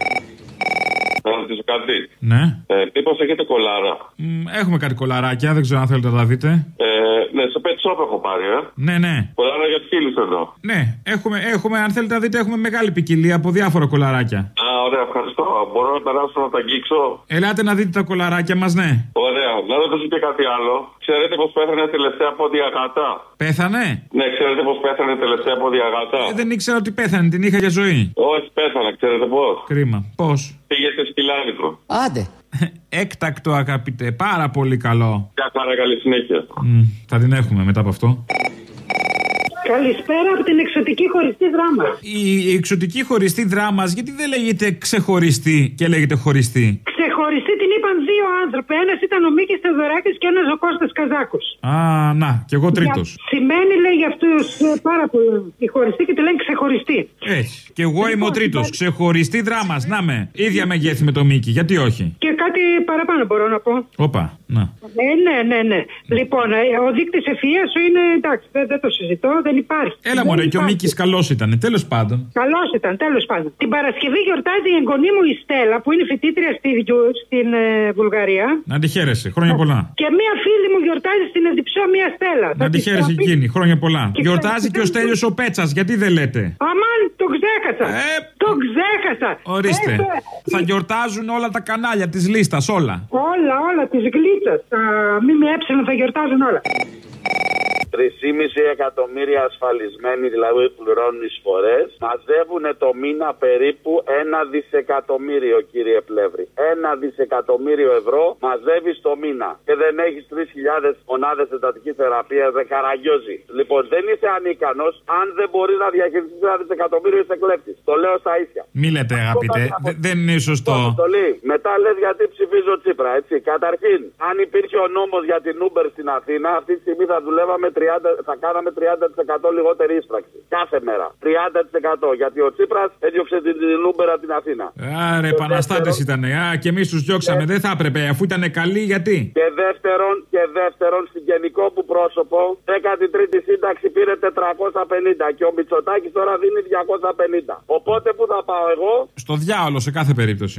Να ρωτήσω κάτι. Ναι. Ε, μήπως έχετε κολάρα? Μ, έχουμε κάτι κολαράκια, δεν ξέρω αν θέλετε να τα δείτε. Ε, ναι, σε pet shop έχω πάρει, ε. Ναι, ναι. Κολάρα για τους φίλους εδώ. Ναι, έχουμε, έχουμε, αν θέλετε να δείτε, έχουμε μεγάλη ποικιλία από διάφορα κολαράκια. Α, ωραία, ευχαριστώ. Μπορώ να περάσω να τα αγγίξω? Ελάτε να δείτε τα κολαράκια μας, ναι. Ωραία, να ρωτήσω και κάτι άλλο. Ξέρετε πως πέθανε τελευταία από διαγάτα? Πέθανε? Ναι, ξέρετε πως πέθανε τελευταία από διαγάτα? Ε, δεν ήξερα ότι πέθανε, την είχα για ζωή. Όχι, πέθανε, ξέρετε πως? Κρίμα. Πώς? Πήγε σε σκυλάδικο. Άντε. Έκτακτο, αγαπητέ, πάρα πολύ καλό. Για χαρά, καλή συνέχεια. Mm, θα την έχουμε μετά από αυτό. Καλησπέρα από την εξωτική χωριστή δράμα. Η, η εξωτική χωριστή δράμας, γιατί δεν λέγεται ξεχωριστή και λέγεται χωριστή? Ξεχωριστή την είπαν δύο άνθρωποι. Ένας ήταν ο Μίκης Θεοδωράκης και ένας ο Κώστας Καζάκος. Α, να, και εγώ τρίτος. Για, σημαίνει, λέει, για αυτούς πάρα πολύ η χωριστή και τη λένε ξεχωριστή. Έτσι. Και εγώ λοιπόν, είμαι ο τρίτος. Ξεχωριστή δράμας. Να με. Ίδια μεγέθη με το Μίκη. Γιατί όχι? Και κάτι παραπάνω μπορώ να πω. Όπα. Να. Ε, ναι, ναι, ναι. Λοιπόν, ο δείκτης ευφυΐας σου είναι εντάξει, δεν, δεν το συζητώ, δεν υπάρχει. Έλα μωρέ, και ο Μίκης καλός ήταν, τέλος πάντων. Καλός ήταν, τέλος πάντων. Την Παρασκευή γιορτάζει η εγγονή μου η Στέλλα, που είναι φοιτήτρια στη, στην ε, Βουλγαρία. Να τη χαίρεσαι, χρόνια πολλά. Και μία φίλη μου γιορτάζει στην Εδιψό, μία Στέλλα. Να τη χαίρεσαι εκείνη, χρόνια πολλά. Και γιορτάζει και ο Στέλιος ο Πέτσας, γιατί δεν λέτε? Αμάν, το ξέχασα. Ε, το ξέχασα. Ορίστε. Ε, θα γιορτάζουν όλα τα κανάλια της λίστας, όλα. Όλα, όλα, της γλίτσας. Τα ΜΜΕ θα γιορτάζουν όλα. τρία κόμμα πέντε εκατομμύρια ασφαλισμένοι, δηλαδή πληρώνουν εισφορές, μαζεύουν το μήνα περίπου ένα δισεκατομμύριο, κύριε Πλεύρη. Ένα δισεκατομμύριο ευρώ μαζεύεις το μήνα. Και δεν έχεις τρεις χιλιάδες μονάδες εντατική θεραπεία, δεν καραγιόζει. Λοιπόν, δεν είσαι ανίκανος. Αν δεν μπορείς να διαχειριστείς ένα δισεκατομμύριο, είσαι κλέφτης. Το λέω στα ίσια. Μη λέτε, αγαπητέ. Δεν είναι σωστό. Μετά λες γιατί ψηφίζω Τσίπρα, έτσι. Καταρχήν, αν υπήρχε ο νόμος για την Uber στην Αθήνα, αυτή τη στιγμή θα δουλεύαμε τριάντα, θα κάναμε τριάντα τοις εκατό λιγότερη ίσπραξη. Κάθε μέρα. τριάντα τοις εκατό. Γιατί ο Τσίπρας έδιωξε την Uber από την Αθήνα. Άρε, επαναστάτες ήταν. Α, και εμείς τους διώξαμε. Και... δεν θα έπρεπε. Αφού ήταν καλοί, γιατί? Και δεύτερον, και δεύτερον, στην γενικό που πρόσωπο, δέκατη τρίτη σύνταξη πήρε τετρακόσια πενήντα και ο Μητσοτάκης τώρα δίνει διακόσια πενήντα. Οπότε που θα πάω εγώ? Στο διάολο σε κάθε περίπτωση.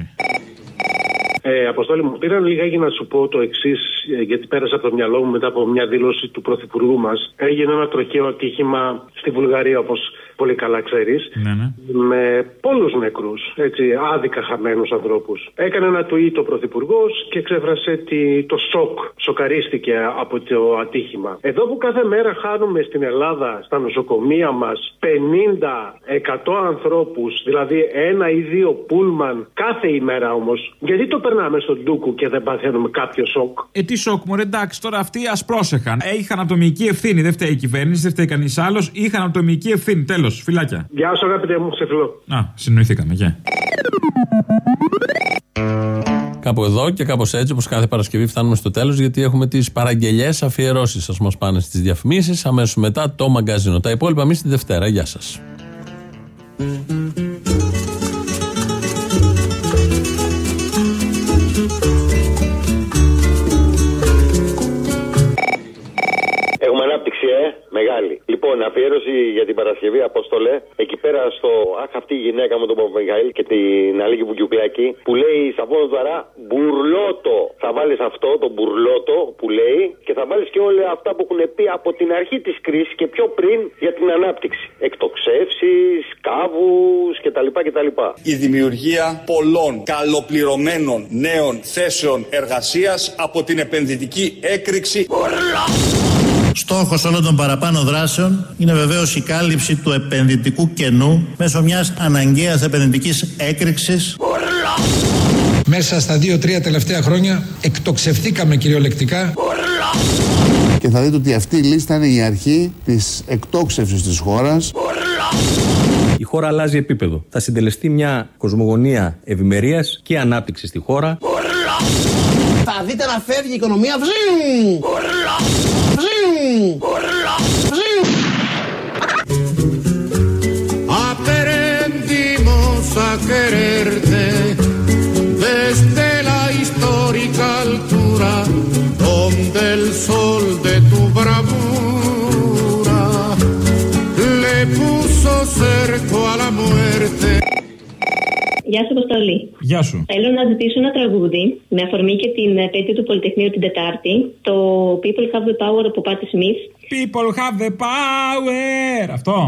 Ε, Αποστόλη μου, πήρα λίγα για να σου πω το εξής, γιατί πέρασε από το μυαλό μου μετά από μια δήλωση του Πρωθυπουργού μας. Έγινε ένα τροχαίο ατύχημα στη Βουλγαρία, όπως πολύ καλά ξέρεις, ναι, ναι. με πολλούς νεκρούς, έτσι, άδικα χαμένους ανθρώπους. Έκανε ένα tweet ο Πρωθυπουργός και εξέφρασε το σοκ, σοκαρίστηκε από το ατύχημα. Εδώ που κάθε μέρα χάνουμε στην Ελλάδα, στα νοσοκομεία μας, πενήντα με εκατό ανθρώπους, δηλαδή ένα ή δύο πούλμαν κάθε ημέρα όμως, γιατί το περνάμε στον ντούκου και δεν παθαίνουμε κάποιο σοκ? Ε, τι σοκ, μωρέ, εντάξει, τώρα αυτοί ας πρόσεχαν. Ε, είχαν ατομική ευθύνη, δεν φταίει η κυβέρνηση, δεν φταίει κανείς άλλος. Είχαν ατομική ευθύνη, τέλος, φιλάκια. Γεια σου, αγαπητέ μου, σε φιλώ. Α, συνοηθήκαμε, γεια. Κάπου εδώ και κάπως έτσι, όπως κάθε Παρασκευή, φτάνουμε στο τέλος, γιατί έχουμε τις παραγγελιές αφιερώσεις. Σας μας πάνε στις διαφημίσεις, αμέσως μετά το μαγκαζίνο. Τα υπόλοιπα εμείς τη Δευτέρα. Γεια σας. Έχουμε ανάπτυξη, ε, μεγάλη. Λοιπόν, αφιέρωση για την Παρασκευή, Απόστολε, εκεί πέρα στο αχ, αυτή η γυναίκα με τον Παπαμιχαήλ και την Αλίκη Βουγιουκλάκη, που λέει στα φόνο του Αρά μπουρλότο. Θα βάλεις αυτό το μπουρλότο που λέει και θα βάλεις και όλα αυτά που έχουν πει από την αρχή της κρίσης και πιο πριν για την ανάπτυξη. Εκτοξεύσεις, κάβους κτλ. κτλ. Η δημιουργία πολλών καλοπληρωμένων νέων θέσεων εργασίας από την επενδυτική έκρηξη. Στόχος όλων των παραπάνω δράσεων είναι βεβαίως η κάλυψη του επενδυτικού κενού μέσω μιας αναγκαίας επενδυτικής έκρηξης. Μέσα στα δύο-τρία τελευταία χρόνια εκτοξευθήκαμε κυριολεκτικά. Και θα δείτε ότι αυτή η λίστα είναι η αρχή της εκτόξευσης της χώρας. Η χώρα αλλάζει επίπεδο. Θα συντελεστεί μια κοσμογονία ευημερίας και ανάπτυξης στη χώρα. Θα δείτε να φεύγει η οικονομία. Βζιν! Βζιν! Βζιν! Aprendimos a quererte desde la histórica altura donde el sol de tu bravura le puso cerco a la muerte. Γεια σου, Αποστολή. Γεια σου. Θέλω να ζητήσω ένα τραγούδι με αφορμή και την επέτειο του Πολυτεχνείου την Τετάρτη. Το People Have the Power από Patti Smith. People have the power. Αυτό.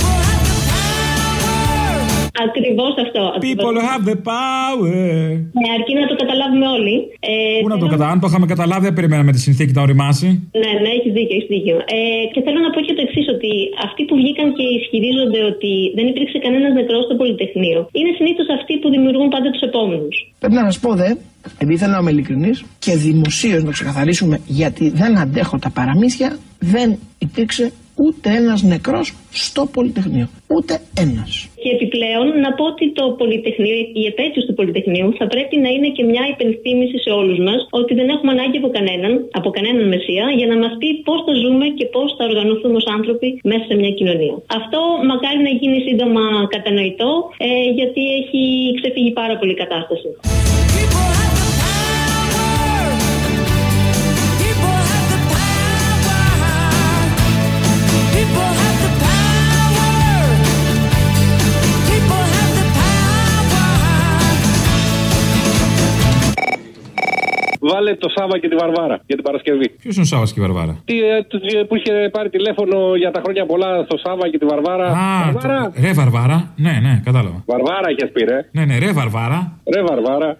Ακριβώς αυτό. People have the power. Ναι, αρκεί να το καταλάβουμε όλοι. Ε, Πού να θέλω... το καταλάβουμε, αν το είχαμε καταλάβει, δεν περιμέναμε τη συνθήκη να οριμάσει. Ναι, ναι, έχεις δίκιο, έχεις δίκιο. Ε, και θέλω να πω και το εξής, ότι αυτοί που βγήκαν και ισχυρίζονται ότι δεν υπήρξε κανένας νεκρός στο Πολυτεχνείο, είναι συνήθως αυτοί που δημιουργούν πάντα τους επόμενους. Πρέπει να σας πω, δε, επειδή θέλω να είμαι ειλικρινής και δημοσίως να το ξεκαθαρίσουμε, γιατί δεν αντέχω τα παραμύθια, δεν υπήρξε ούτε ένας νεκρός στο Πολυτεχνείο. Ούτε ένας. Και επιπλέον να πω ότι το Πολυτεχνείο, η επέτειος του Πολυτεχνείου θα πρέπει να είναι και μια υπενθύμηση σε όλους μας ότι δεν έχουμε ανάγκη από κανέναν, από κανέναν μεσία, για να μας πει πώς θα ζούμε και πώς θα οργανωθούμε ως άνθρωποι μέσα σε μια κοινωνία. Αυτό μακάρι να γίνει σύντομα κατανοητό, ε, γιατί έχει ξεφύγει πάρα πολύ η κατάσταση. Βάλε το Σάβα και τη Βαρβάρα για την Παρασκευή. Ποιος είναι ο Σάβας και η Βαρβάρα? Τι, ε, που είχε πάρει τηλέφωνο για τα χρόνια πολλά στο Σάβα και τη Βαρβάρα. Α, Βαρβάρα. Το... ρε Βαρβάρα. Ναι, ναι, κατάλαβα. Βαρβάρα είχες πει, ρε. Ναι, ναι, ρε Βαρβάρα. Ρε Βαρβάρα.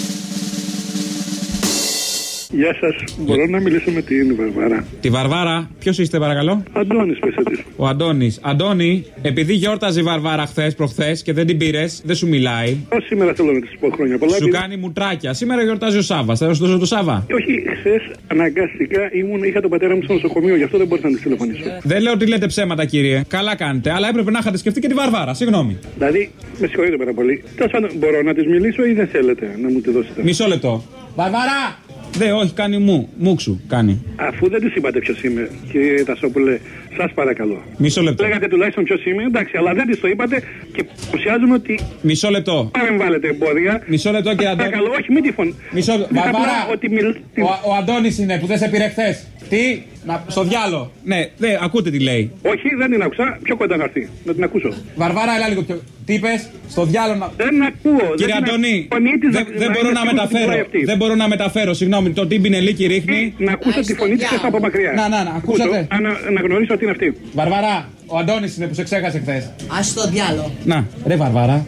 Γεια σας, μπορώ να μιλήσω με την Βαρβάρα? Τη Βαρβάρα, ποιος είστε παρακαλώ? Αντώνης, πέστε της. Ο Αντώνης. Αντώνη, επειδή γιόρταζε η Βαρβάρα χθες προχθές και δεν την πήρες, δεν σου μιλάει. Ω σήμερα θέλω να της πω χρόνια πολλά. Σου πήρα... κάνει μουτράκια. Σήμερα γιορτάζει ο Σάββας. Θα σου δώσω το Σάββα. Όχι, χθες αναγκαστικά ήμουν, είχα τον πατέρα μου στο νοσοκομείο, γι' αυτό δεν μπορούσα να τη τηλεφωνήσω. Δεν λέω ότι λέτε ψέματα, κύριε. Καλά κάνετε, αλλά έπρεπε να είχατε σκεφτεί και τη Βαρβάρα. Συγγνώμη. Δηλαδή, με συγχωρείτε πάρα πολύ. Τέλος πάντων, μπορώ να τη μιλήσω ή δεν θέλετε να μου τη δώσετε? Μισό λεπτό. Βαρβάρα! Δε, όχι, κάνει μου. Μουξου, κάνει. Αφού δεν του είπατε ποιος είμαι, κύριε Τασόπουλε, σας παρακαλώ. Μισό λεπτό. Λέγατε τουλάχιστον ποιος είμαι, εντάξει, αλλά δεν της το είπατε και παρουσιάζουμε ότι. Μισό λεπτό. Πάμε βάλετε εμπόδια. Μισό λεπτό, κύριε Αντώνη. Παρακαλώ, όχι, μην τη φωνή. Μισό λεπτό. Βαρβάρα, ότι μιλ... ο, ο Αντώνης είναι που δεν σε πήρε χθες. Τι, να, στο διάλο. Ναι, δε, ακούτε τι λέει. Όχι, δεν την άκουσα. Πιο κοντά να έρθει. Να την ακούσω. Βαρβάρα, έλα λίγο πιο. Τι είπες, στο διάλο να. Δεν ακούω. Κύριε δεν Αντώνη, δεν, δεν, δεν μπορώ να μεταφέρω. Δεν μπορώ να μεταφέρω, συγγνώμη. Το τι μπινελίκι ρίχνει. Να ακούσω τη φωνή της από μακριά. Να, να, να, ακούσατε. Να γνωρίσω ότι είναι αυτή. Βαρβάρα, ο Αντώνης είναι που σε ξέχασε χθες. Ας το διάλο. Να, ρε Βαρβάρα.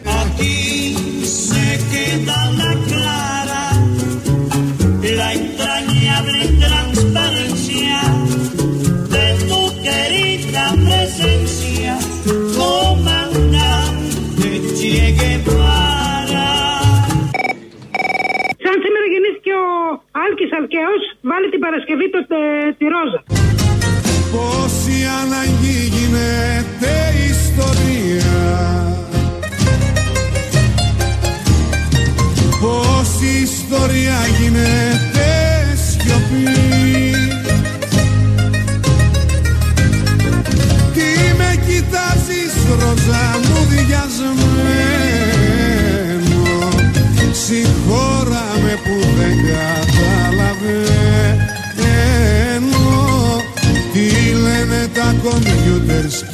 La entrañable transparencia de tu querida presencia, comandante Che Guevara. Σαν σήμερα γεννήθηκε ο Άλκης Αλκαίος, βάλει την Παρασκευή το, τε, τη Ρόζα. Πώς η ανάγκη γίνεται ιστορία, πως η ιστορία γίνεται σιωπή. Τι με κοιτάζεις Ρόζα μου διασμένο, συγχώραμε που δεν καταλαβαίνω. Τι λένε τα κομπιούτερς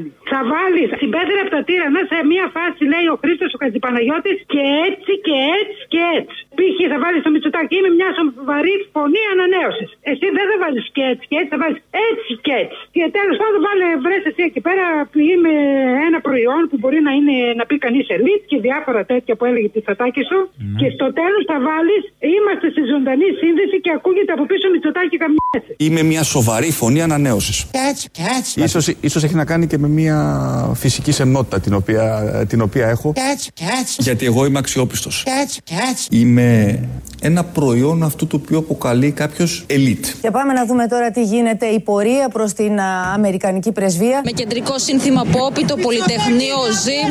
Θα βάλει την πέτρα από τα τύρανα σε μία φάση, λέει ο Χρήστος ο Χατζηπαναγιώτης, και έτσι και έτσι και έτσι. Π.χ. θα βάλει το Μητσοτάκη με μια σοβαρή φωνή ανανέωσης. Εσύ δεν θα βάλει και έτσι και έτσι, θα βάλει έτσι και έτσι. Και τέλος πάντων, βάλε βρες εσύ εκεί πέρα με ένα προϊόν που μπορεί να, είναι, να πει κανείς ελίτ και διάφορα τέτοια που έλεγε τη Θατάκη σου. Mm. Και στο τέλος θα βάλεις είμαστε στη ζωντανή σύνδεση και ακούγεται από πίσω Μητσοτάκη καμιά έτσι. Είμαι μια σοβαρή φωνή ανανέωσης. Έτσι και έτσι. Ίσως, ίσως έχει να κάνει και με μια φυσική σεμνότητα την οποία, την οποία έχω. Έτσι και έτσι. Γιατί εγώ είμαι αξιόπιστος. Έτσι και έτσι. Είμαι ένα προϊόν αυτού το οποίο αποκαλεί κάποιος ελίτ. Και πάμε να δούμε τώρα τι γίνεται η πορεία προς την α, Αμερικανική πρεσβεία. Με κεντρικό σύνθημα Πόπι, το Πολυτεχνείο ζει.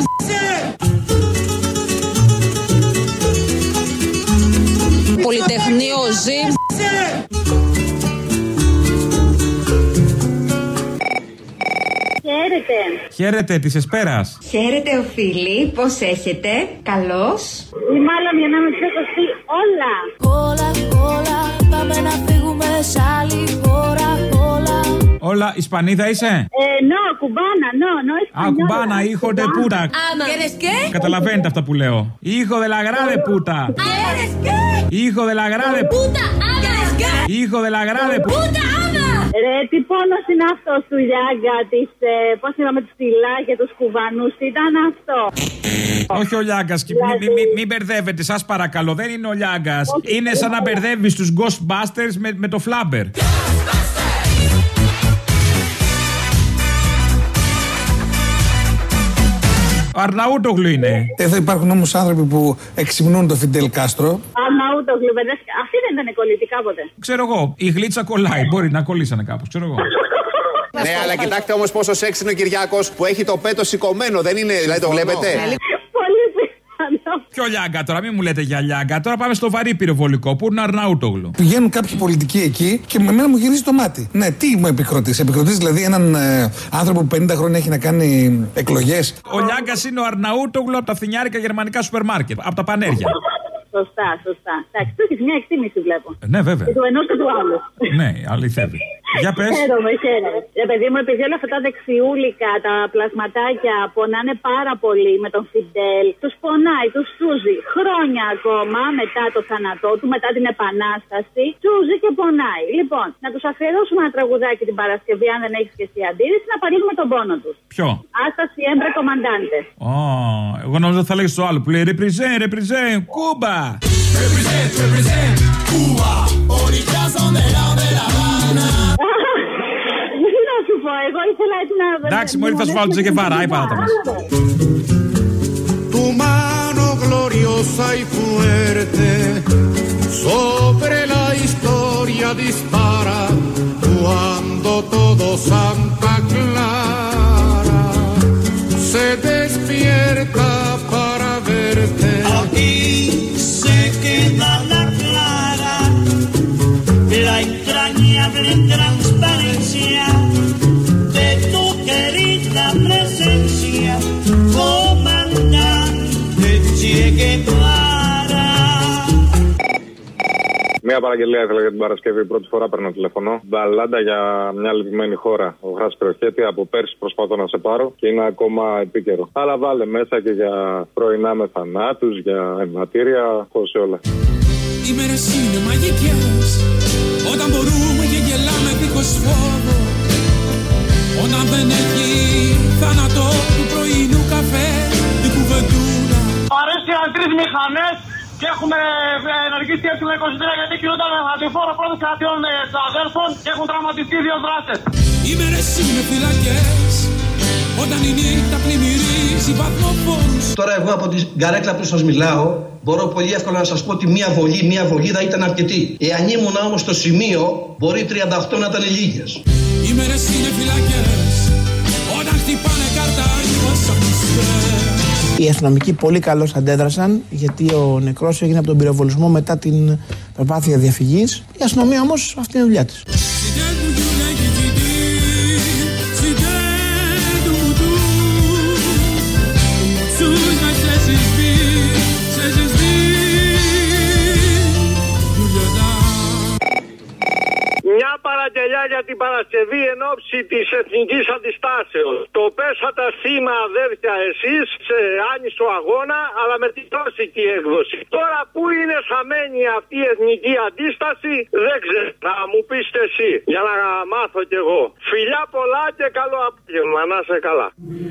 Πολυτεχνείο ζει. Χαίρετε. Χαίρετε της Εσπέρας. Χαίρετε οφείλει, πώς έχετε, καλώς. Ή μάλλον για να με ξεχωριστεί όλα. Όλα, όλα, πάμε να φύγουμε σ' άλλη χώρα, όλα. Όλα, Ισπανίδα είσαι? Ε, no, κουμπάνα, no, no, Ισπανιόλα. Α, κουμπάνα, hijo de puta. ¿Quieres qué? Καταλαβαίνετε αυτά που λέω. Hijo de la grande puta. ¿Quieres qué? Hijo de la grande puta. ¿Quieres qué? Hijo de la grande puta. Ρε, τι πόνος είναι αυτός του Λιάγκα, της, ε, πώς είπαμε, τους Τιλά και τους Κουβανούς, τι ήταν αυτό? Όχι ο Λιάγκας, δηλαδή... μην μη, μη μπερδεύετε, σας παρακαλώ, δεν είναι ο Λιάγκας. Όχι, είναι σαν να μπερδεύεις τους Ghostbusters με, με το Φλάμπερ. Ο Αρναούτογλου είναι. Εδώ υπάρχουν όμως άνθρωποι που εξυμνούν το Φιντέλ Κάστρο. Αρναούτογλου, αυτή δεν ήταν κολλητή κάποτε. Ξέρω εγώ, η γλίτσα κολλάει. Μπορεί να κολλήσανε κάπως, ξέρω εγώ. Ναι, αλλά κοιτάξτε όμως πόσο σεξ είναι ο Κυριάκος που έχει το πέτο σηκωμένο, δεν είναι, δηλαδή το βλέπετε? Ποιο Λιάγκα τώρα, μην μου λέτε για Λιάγκα. Τώρα πάμε στο βαρύ πυροβολικό που είναι Αρναούτογλου. Πηγαίνουν κάποιοι πολιτικοί εκεί και με μένα μου γυρίζει το μάτι. Ναι, τι μου επικροτείς? Επικροτείς δηλαδή έναν ε, άνθρωπο που πενήντα χρόνια έχει να κάνει εκλογές. Ο Λιάγκας είναι ο Αρναούτογλου από τα φθηνιάρικα γερμανικά σούπερ μάρκετ, από τα πανέρια. Σωστά, σωστά. Εντάξει, του έχεις μια εκτίμηση, βλέπω. Ε, ναι, βέβαια. Και του ενός και του άλλου. Ναι, αληθεύει. Για πες. Χαίρομαι, χαίρομαι. Ε, παιδί μου, επειδή όλα αυτά τα δεξιούλικα, τα πλασματάκια πονάνε πάρα πολύ με τον Φιντέλ, τους πονάει, τους σούζει χρόνια ακόμα μετά το θάνατό του, μετά την Επανάσταση. Σούζει και πονάει. Λοιπόν, να τους αφιερώσουμε ένα τραγουδάκι την Παρασκευή, αν δεν έχεις και εσύ αντίρρηση, να παρήγουμε τον πόνο τους. Ποιο? Άσταση έμπρε κομμαντάντε. Ω, εγώ νόμιζα θα λέγεις το άλλο που λέει represent, represent, Κούμπα. Represent, represent, Cuba, orillas donde la de La Habana. Τι να σου πω, εγώ ήθελα έτσι να... Εντάξει, μόλι θα σου βάλω το Τσεκεβάρα, η παράτα μας. Tu mano gloriosa y fuerte sobre la historia dispara cuando todo Santa Clara se despierta para verte. Aquí se queda la clara, la entrañable transparencia de tu querida presencia, comandante Che Guevara. Μία παραγγελία ήθελα για την Παρασκευή. Πρώτη φορά παίρνω τηλέφωνο. Μπαλάντα για μια λυπημένη χώρα. Ο Γράς Κροχέτη. Από πέρσι προσπαθώ να σε πάρω και είναι ακόμα επίκαιρο. Αλλά βάλε μέσα και για πρωινά με θανάτους, για εμβατήρια, χωρίς όλα. Οι μέρες είναι μαγικές όταν μπορούμε και γελάμε δίχως φόβο. Όταν δεν έχει θάνατο του πρωινού καφέ η κουβεντούλα. Παρέστηκαν τρεις μηχανές και έχουμε ενεργήσει έψιλο είκοσι τρία γιατί κινούνταν με αντιφόρο πρώτος κρατιών αδέρφων και έχουν τραυματιστεί δύο δράστες. Οι μέρες είναι φυλακές όταν η νύχτα πλημμυρίζει βαθμοφόρους. Τώρα εγώ από την καρέκλα που σας μιλάω μπορώ πολύ εύκολα να σας πω ότι μία βολή, μία βολίδα ήταν αρκετή. Εάν ήμουν όμως στο σημείο μπορεί τριάντα οκτώ να ήταν λίγες. Οι μέρες είναι φυλακές όταν χτυπάνε κάρτα οι βασανιστές. Οι αστυνομικοί πολύ καλώς αντέδρασαν γιατί ο νεκρός έγινε από τον πυροβολισμό μετά την προσπάθεια διαφυγής. Η αστυνομία όμως αυτή είναι η δουλειά της. Μια παραγγελιά για την Παρασκευή εν ώψη της εθνικής αντιστάσεως. Το πέσατε θύμα, αδέρφια, εσείς σε άνισο αγώνα, αλλά με την τόσικη έκδοση. Τώρα που είναι χαμένη αυτή η εθνική αντίσταση, δεν ξέρω. Να μου πείτε εσύ, για να μάθω κι εγώ. Φιλιά πολλά και καλό απόγευμα. Να είσαι καλά.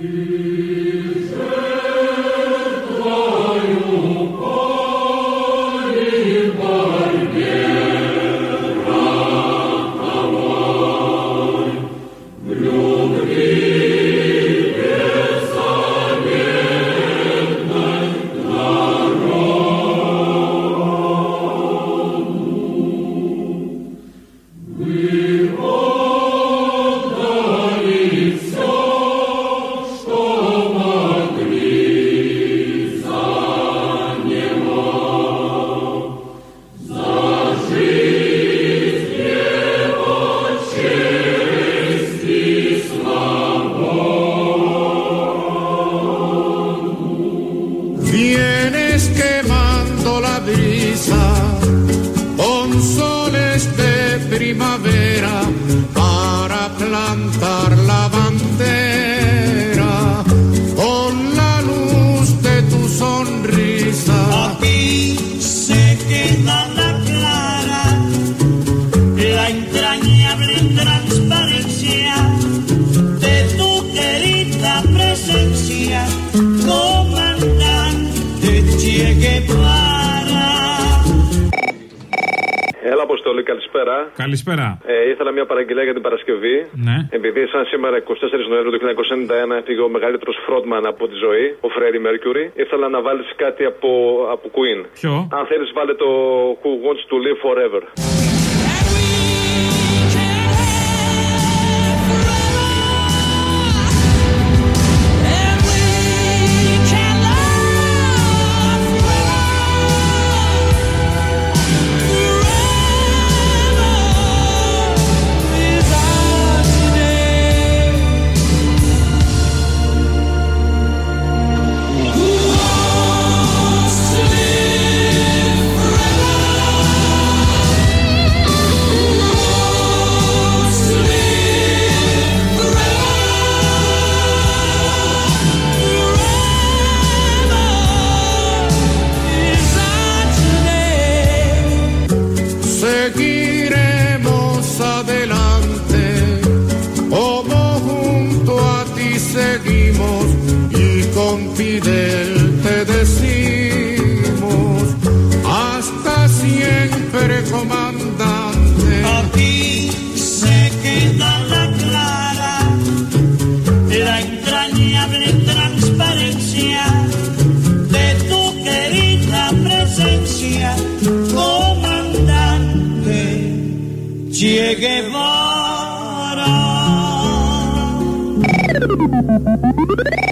Καλησπέρα. Καλησπέρα. Ε, ήθελα μια παραγγελία για την Παρασκευή. Ναι. Επειδή σαν σήμερα εικοστή τέταρτη Νοεμβρίου του χίλια εννιακόσια ενενήντα ένα έφυγε ο μεγαλύτερος frontman από τη ζωή, ο Freddie Mercury, ήθελα να βάλεις κάτι από, από Queen. Ποιο? Αν θέλεις βάλε το Who Wants to Live Forever. Che Guevara.